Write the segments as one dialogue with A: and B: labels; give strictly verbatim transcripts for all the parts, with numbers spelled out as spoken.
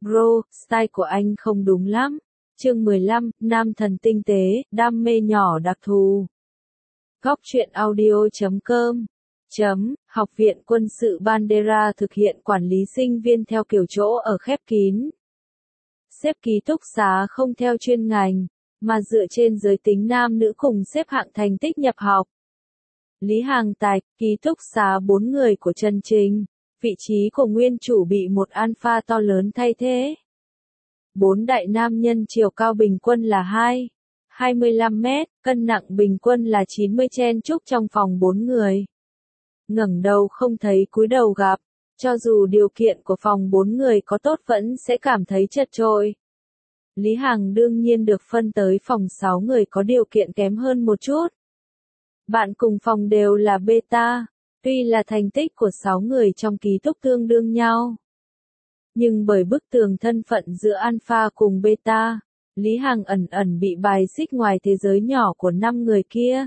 A: Bro, style của anh không đúng lắm. Chương mười lăm, nam thần tinh tế, đam mê nhỏ đặc thù. Góc truyện audio chấm com chấm, Học viện Quân sự Bandera thực hiện quản lý sinh viên theo kiểu chỗ ở khép kín. Xếp ký túc xá không theo chuyên ngành, mà dựa trên giới tính nam nữ cùng xếp hạng thành tích nhập học. Lý Hàng Tài, ký túc xá bốn người của Trần Trình, vị trí của nguyên chủ bị một alpha to lớn thay thế. Bốn đại nam nhân chiều cao bình quân là hai phẩy hai mươi lăm mét, cân nặng bình quân là chín mươi chen chúc trong phòng bốn người. Ngẩng đầu không thấy cúi đầu gặp, cho dù điều kiện của phòng bốn người có tốt vẫn sẽ cảm thấy chật chội. Lý Hằng đương nhiên được phân tới phòng sáu người có điều kiện kém hơn một chút. Bạn cùng phòng đều là beta, tuy là thành tích của sáu người trong ký túc tương đương nhau. Nhưng bởi bức tường thân phận giữa alpha cùng beta, Lý Hằng ẩn ẩn bị bài xích ngoài thế giới nhỏ của năm người kia.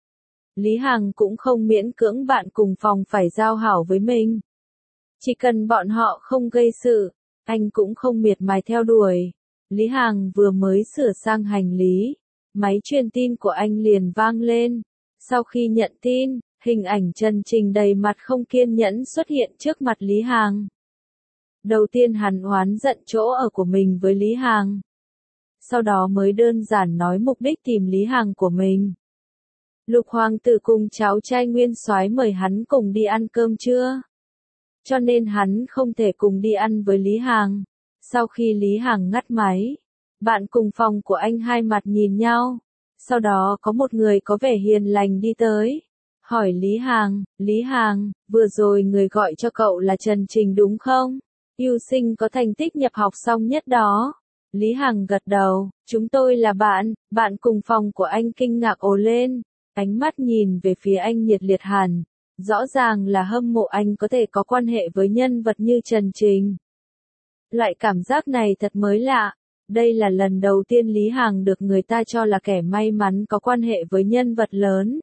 A: Lý Hằng cũng không miễn cưỡng bạn cùng phòng phải giao hảo với mình. Chỉ cần bọn họ không gây sự, anh cũng không miệt mài theo đuổi. Lý Hằng vừa mới sửa sang hành lý, máy truyền tin của anh liền vang lên. Sau khi nhận tin, hình ảnh Trần Trình đầy mặt không kiên nhẫn xuất hiện trước mặt Lý Hằng. Đầu tiên hắn oán giận chỗ ở của mình với Lý Hằng. Sau đó mới đơn giản nói mục đích tìm Lý Hằng của mình. Lục hoàng tử cùng cháu trai nguyên soái mời hắn cùng đi ăn cơm trưa. Cho nên hắn không thể cùng đi ăn với Lý Hằng. Sau khi Lý Hằng ngắt máy, bạn cùng phòng của anh hai mặt nhìn nhau. Sau đó có một người có vẻ hiền lành đi tới. Hỏi Lý Hằng, Lý Hằng, vừa rồi người gọi cho cậu là Trần Trình đúng không? Yêu sinh có thành tích nhập học xong nhất đó. Lý Hằng gật đầu, chúng tôi là bạn, bạn cùng phòng của anh kinh ngạc ồ lên. Ánh mắt nhìn về phía anh nhiệt liệt hẳn. Rõ ràng là hâm mộ anh có thể có quan hệ với nhân vật như Trần Trình. Loại cảm giác này thật mới lạ. Đây là lần đầu tiên Lý Hằng được người ta cho là kẻ may mắn có quan hệ với nhân vật lớn.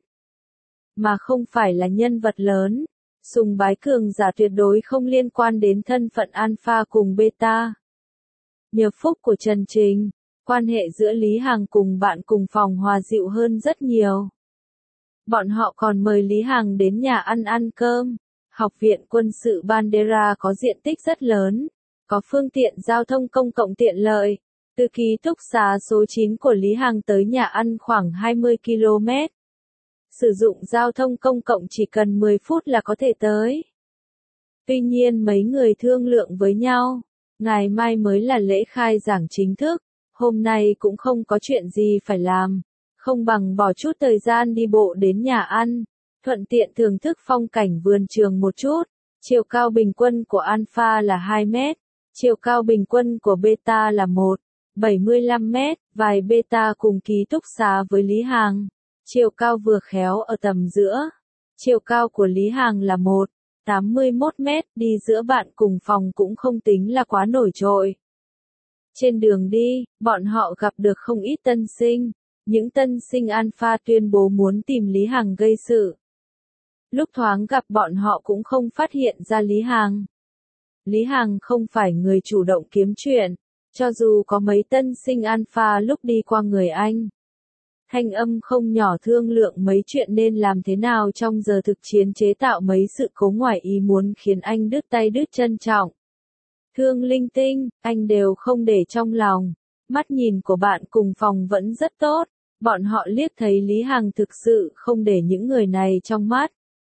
A: Mà không phải là nhân vật lớn. Sùng bái cường giả tuyệt đối không liên quan đến thân phận alpha cùng beta. Nhờ phúc của Trần Trình, quan hệ giữa Lý Hằng cùng bạn cùng phòng hòa dịu hơn rất nhiều. Bọn họ còn mời Lý Hằng đến nhà ăn ăn cơm. Học viện Quân sự Bandera có diện tích rất lớn, có phương tiện giao thông công cộng tiện lợi. Từ ký túc xá số chín của Lý Hằng tới nhà ăn khoảng hai mươi ki lô mét. Sử dụng giao thông công cộng chỉ cần mười phút là có thể tới. Tuy nhiên mấy người thương lượng với nhau, ngày mai mới là lễ khai giảng chính thức, hôm nay cũng không có chuyện gì phải làm, không bằng bỏ chút thời gian đi bộ đến nhà ăn, thuận tiện thưởng thức phong cảnh vườn trường một chút. Chiều cao bình quân của alpha là hai mét, chiều cao bình quân của beta là một phẩy bảy mươi lăm mét, vài beta cùng ký túc xá với Lý Hằng. Chiều cao vừa khéo ở tầm giữa. Chiều cao của Lý Hằng là một phẩy tám mươi mốt mét, đi giữa bạn cùng phòng cũng không tính là quá nổi trội. Trên đường đi, bọn họ gặp được không ít tân sinh. Những tân sinh alpha tuyên bố muốn tìm Lý Hằng gây sự. Lúc thoáng gặp bọn họ cũng không phát hiện ra Lý Hằng. Lý Hằng không phải người chủ động kiếm chuyện, cho dù có mấy tân sinh alpha lúc đi qua người anh. Thanh âm không nhỏ thương lượng mấy chuyện nên làm thế nào trong giờ thực chiến chế tạo mấy sự cố ngoài ý muốn khiến anh đứt tay đứt chân trọng. Thương linh tinh, anh đều không để trong lòng. Mắt nhìn của bạn cùng phòng vẫn rất tốt. Bọn họ liếc thấy Lý Hằng thực sự không để những người này trong mắt.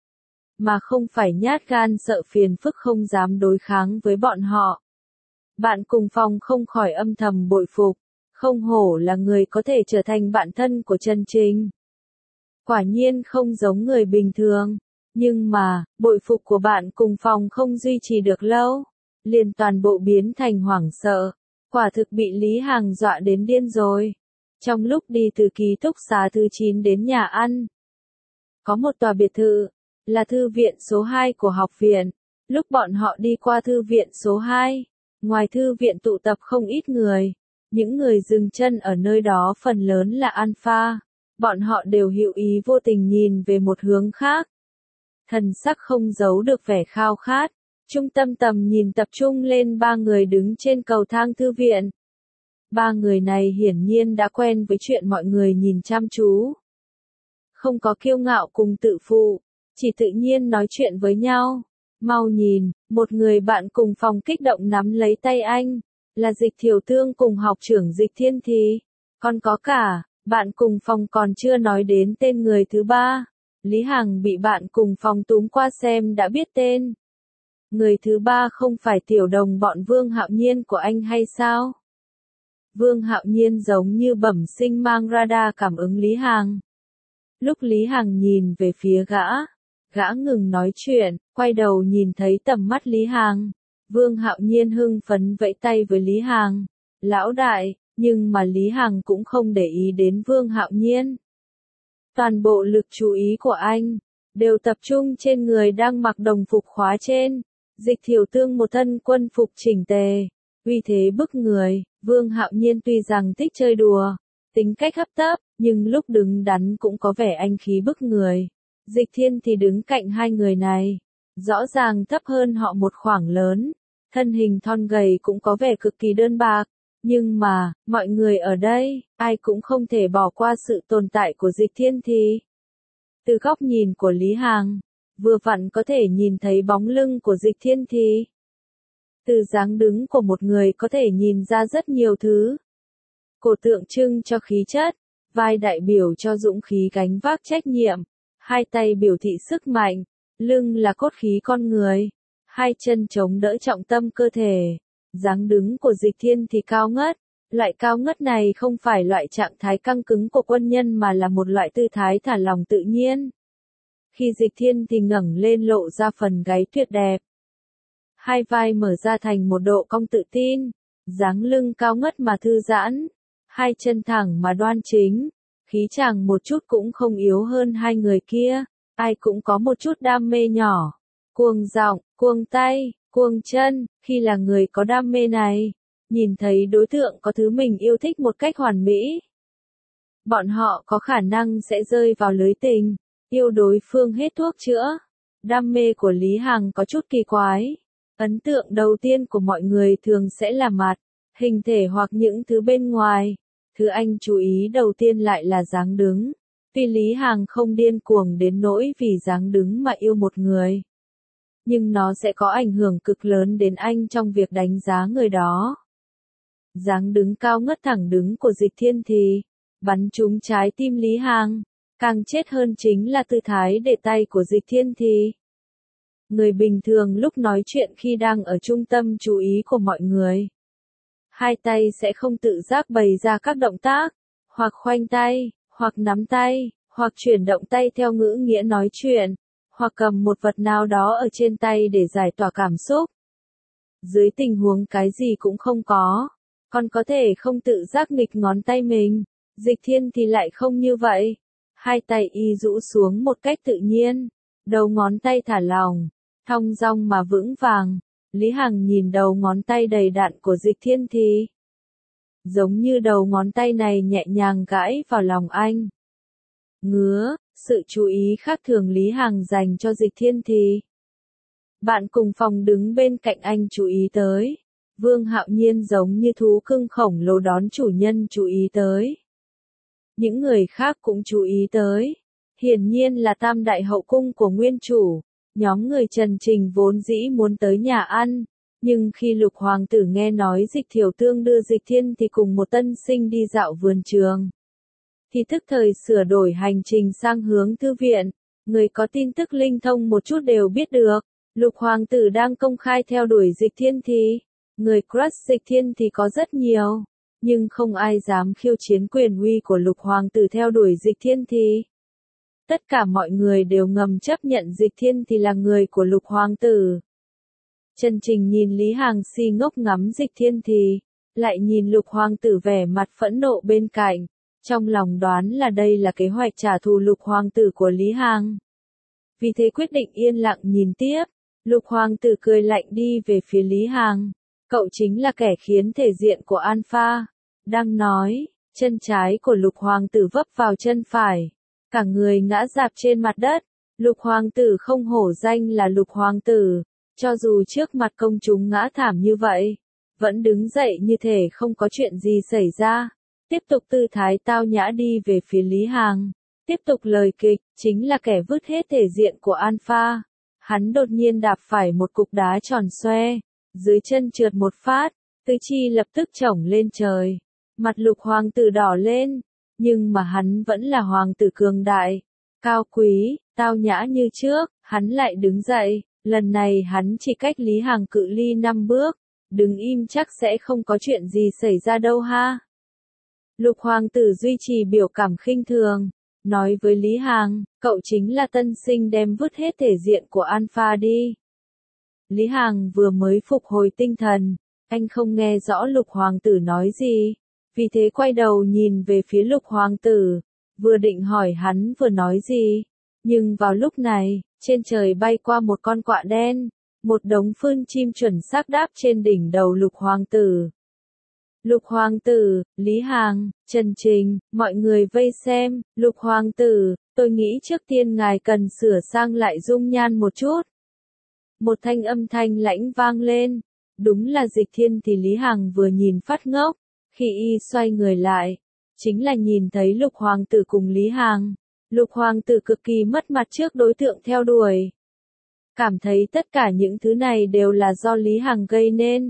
A: Mà không phải nhát gan sợ phiền phức không dám đối kháng với bọn họ. Bạn cùng phòng không khỏi âm thầm bội phục. Không hổ là người có thể trở thành bạn thân của Trần Trình. Quả nhiên không giống người bình thường. Nhưng mà, bội phục của bạn cùng phòng không duy trì được lâu. Liền toàn bộ biến thành hoảng sợ. Quả thực bị Lý Hằng dọa đến điên rồi. Trong lúc đi từ ký túc xá thứ chín đến nhà ăn, có một tòa biệt thự, là thư viện số hai của học viện. Lúc bọn họ đi qua thư viện số hai, ngoài thư viện tụ tập không ít người. Những người dừng chân ở nơi đó phần lớn là alpha. Bọn họ đều hữu ý vô tình nhìn về một hướng khác. Thần sắc không giấu được vẻ khao khát. Trung tâm tầm nhìn tập trung lên ba người đứng trên cầu thang thư viện. Ba người này hiển nhiên đã quen với chuyện mọi người nhìn chăm chú. Không có kiêu ngạo cùng tự phụ, chỉ tự nhiên nói chuyện với nhau. Mau nhìn, một người bạn cùng phòng kích động nắm lấy tay anh, là Dịch Thiều Tương cùng học trưởng Dịch Thiên Thì. Còn có cả, bạn cùng phòng còn chưa nói đến tên người thứ ba. Lý Hằng bị bạn cùng phòng túm qua xem đã biết tên. Người thứ ba không phải tiểu đồng bọn Vương Hạo Nhiên của anh hay sao? Vương Hạo Nhiên giống như bẩm sinh mang radar cảm ứng Lý Hằng. Lúc Lý Hằng nhìn về phía gã, gã ngừng nói chuyện, quay đầu nhìn thấy tầm mắt Lý Hằng. Vương Hạo Nhiên hưng phấn vẫy tay với Lý Hằng. Lão đại, nhưng mà Lý Hằng cũng không để ý đến Vương Hạo Nhiên. Toàn bộ lực chú ý của anh đều tập trung trên người đang mặc đồng phục khóa trên. Dịch Thiều Tương một thân quân phục chỉnh tề, uy thế bức người. Vương Hạo Nhiên tuy rằng thích chơi đùa, tính cách hấp tấp, nhưng lúc đứng đắn cũng có vẻ anh khí bức người. Dịch Thiên thì đứng cạnh hai người này, rõ ràng thấp hơn họ một khoảng lớn, thân hình thon gầy cũng có vẻ cực kỳ đơn bạc. Nhưng mà, mọi người ở đây, ai cũng không thể bỏ qua sự tồn tại của Dịch Thiên thì. Từ góc nhìn của Lý Hằng, vừa vặn có thể nhìn thấy bóng lưng của Dịch Thiên thì. Từ dáng đứng của một người có thể nhìn ra rất nhiều thứ. Cổ tượng trưng cho khí chất, vai đại biểu cho dũng khí gánh vác trách nhiệm, hai tay biểu thị sức mạnh, lưng là cốt khí con người, hai chân chống đỡ trọng tâm cơ thể. Dáng đứng của Dịch Thiên thì cao ngất, loại cao ngất này không phải loại trạng thái căng cứng của quân nhân mà là một loại tư thái thả lỏng tự nhiên. Khi Dịch Thiên thì ngẩng lên lộ ra phần gáy tuyệt đẹp. Hai vai mở ra thành một độ cong tự tin, dáng lưng cao ngất mà thư giãn, hai chân thẳng mà đoan chính, khí chàng một chút cũng không yếu hơn hai người kia, ai cũng có một chút đam mê nhỏ, cuồng giọng, cuồng tay, cuồng chân, khi là người có đam mê này, nhìn thấy đối tượng có thứ mình yêu thích một cách hoàn mỹ. Bọn họ có khả năng sẽ rơi vào lưới tình, yêu đối phương hết thuốc chữa. Đam mê của Lý Hằng có chút kỳ quái. Ấn tượng đầu tiên của mọi người thường sẽ là mặt, hình thể hoặc những thứ bên ngoài. Thứ anh chú ý đầu tiên lại là dáng đứng. Tuy Lý Hằng không điên cuồng đến nỗi vì dáng đứng mà yêu một người, nhưng nó sẽ có ảnh hưởng cực lớn đến anh trong việc đánh giá người đó. Dáng đứng cao ngất thẳng đứng của Dịch Thiên thì bắn trúng trái tim Lý Hằng. Càng chết hơn chính là tư thái để tay của Dịch Thiên thì. Người bình thường lúc nói chuyện khi đang ở trung tâm chú ý của mọi người, hai tay sẽ không tự giác bày ra các động tác, hoặc khoanh tay, hoặc nắm tay, hoặc chuyển động tay theo ngữ nghĩa nói chuyện, hoặc cầm một vật nào đó ở trên tay để giải tỏa cảm xúc. Dưới tình huống cái gì cũng không có, còn có thể không tự giác nghịch ngón tay mình. Dịch Thiên thì lại không như vậy. Hai tay y rũ xuống một cách tự nhiên, đầu ngón tay thả lỏng, thong dong mà vững vàng. Lý Hằng nhìn đầu ngón tay đầy đặn của Dịch Thiên thì, giống như đầu ngón tay này nhẹ nhàng gãi vào lòng anh. Ngứa, sự chú ý khác thường Lý Hằng dành cho Dịch Thiên thì. Bạn cùng phòng đứng bên cạnh anh chú ý tới. Vương Hạo Nhiên giống như thú cưng khổng lồ đón chủ nhân chú ý tới. Những người khác cũng chú ý tới. Hiển nhiên là tam đại hậu cung của nguyên chủ. Nhóm người Trần Trình vốn dĩ muốn tới nhà ăn. Nhưng khi Lục Hoàng tử nghe nói Dịch Thiều Tương đưa Dịch Thiên thì cùng một tân sinh đi dạo vườn trường, thì tức thời sửa đổi hành trình sang hướng thư viện. Người có tin tức linh thông một chút đều biết được. Lục Hoàng tử đang công khai theo đuổi Dịch Thiên thì. Người crush Dịch Thiên thì có rất nhiều, nhưng không ai dám khiêu chiến quyền uy của Lục Hoàng tử theo đuổi Dịch Thiên thì. Tất cả mọi người đều ngầm chấp nhận Dịch Thiên thì là người của Lục Hoàng tử. Trần Trình nhìn Lý Hằng si ngốc ngắm Dịch Thiên thì, lại nhìn Lục Hoàng tử vẻ mặt phẫn nộ bên cạnh, trong lòng đoán là đây là kế hoạch trả thù Lục Hoàng tử của Lý Hằng. Vì thế quyết định yên lặng nhìn tiếp. Lục Hoàng tử cười lạnh đi về phía Lý Hằng. Cậu chính là kẻ khiến thể diện của Alpha. Đang nói, chân trái của Lục Hoàng tử vấp vào chân phải. Cả người ngã rạp trên mặt đất. Lục Hoàng tử không hổ danh là Lục Hoàng tử. cho dù trước mặt công chúng ngã thảm như vậy, vẫn đứng dậy như thể không có chuyện gì xảy ra, tiếp tục tư thái tao nhã đi về phía Lý Hằng, tiếp tục lời kịch, chính là kẻ vứt hết thể diện của Alpha. Hắn đột nhiên đạp phải một cục đá tròn xoe, dưới chân trượt một phát, tứ chi lập tức chổng lên trời, mặt Lục hoàng tử đỏ lên, nhưng mà hắn vẫn là hoàng tử cường đại, cao quý, tao nhã như trước, hắn lại đứng dậy, lần này hắn chỉ cách Lý Hằng cự ly năm bước, đứng im chắc sẽ không có chuyện gì xảy ra đâu ha. Lục hoàng tử duy trì biểu cảm khinh thường, nói với Lý Hằng, cậu chính là tân sinh đem vứt hết thể diện của Alpha đi. Lý Hằng vừa mới phục hồi tinh thần, anh không nghe rõ Lục hoàng tử nói gì, vì thế quay đầu nhìn về phía Lục hoàng tử, vừa định hỏi hắn vừa nói gì, nhưng vào lúc này, trên trời bay qua một con quạ đen, một đống phun chim chuẩn xác đáp trên đỉnh đầu Lục hoàng tử. Lục hoàng tử, Lý Hằng, Trần Trình, mọi người vây xem, Lục hoàng tử, tôi nghĩ trước tiên ngài cần sửa sang lại dung nhan một chút. Một thanh âm thanh lãnh vang lên, đúng là Dịch Thiên thì Lý Hằng vừa nhìn phát ngốc, khi y xoay người lại, chính là nhìn thấy Lục hoàng tử cùng Lý Hằng. Lục hoàng tử cực kỳ mất mặt trước đối tượng theo đuổi. Cảm thấy tất cả những thứ này đều là do Lý Hằng gây nên.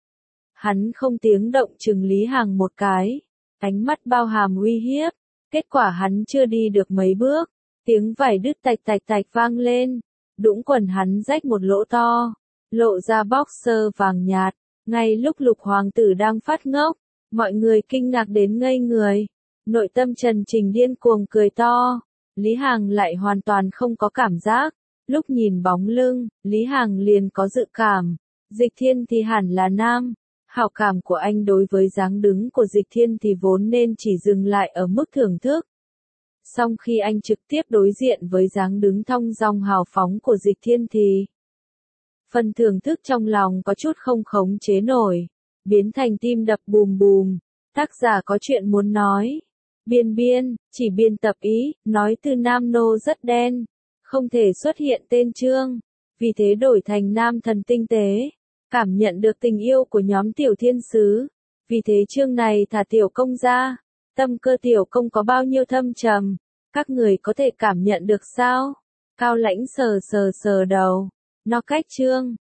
A: Hắn không tiếng động chừng Lý Hằng một cái, ánh mắt bao hàm uy hiếp, kết quả hắn chưa đi được mấy bước, tiếng vải đứt tạch tạch tạch vang lên, đũng quần hắn rách một lỗ to, lộ ra boxer vàng nhạt, ngay lúc Lục hoàng tử đang phát ngốc, mọi người kinh ngạc đến ngây người, nội tâm Trần Trình điên cuồng cười to, Lý Hằng lại hoàn toàn không có cảm giác, lúc nhìn bóng lưng, Lý Hằng liền có dự cảm, Dịch Thiên thì hẳn là nam. Hảo cảm của anh đối với dáng đứng của Dịch Thiên thì vốn nên chỉ dừng lại ở mức thưởng thức. Song khi anh trực tiếp đối diện với dáng đứng thong dong hào phóng của Dịch Thiên thì phần thưởng thức trong lòng có chút không khống chế nổi, biến thành tim đập bùm bùm. Tác giả có chuyện muốn nói. Biên biên, chỉ biên tập ý, nói từ nam nô rất đen, không thể xuất hiện tên chương, vì thế đổi thành nam thần tinh tế. Cảm nhận được tình yêu của nhóm tiểu thiên sứ, vì thế chương này thả tiểu công ra, tâm cơ tiểu công có bao nhiêu thâm trầm, các người có thể cảm nhận được sao? Cao Lãnh sờ sờ sờ đầu, nó cách chương,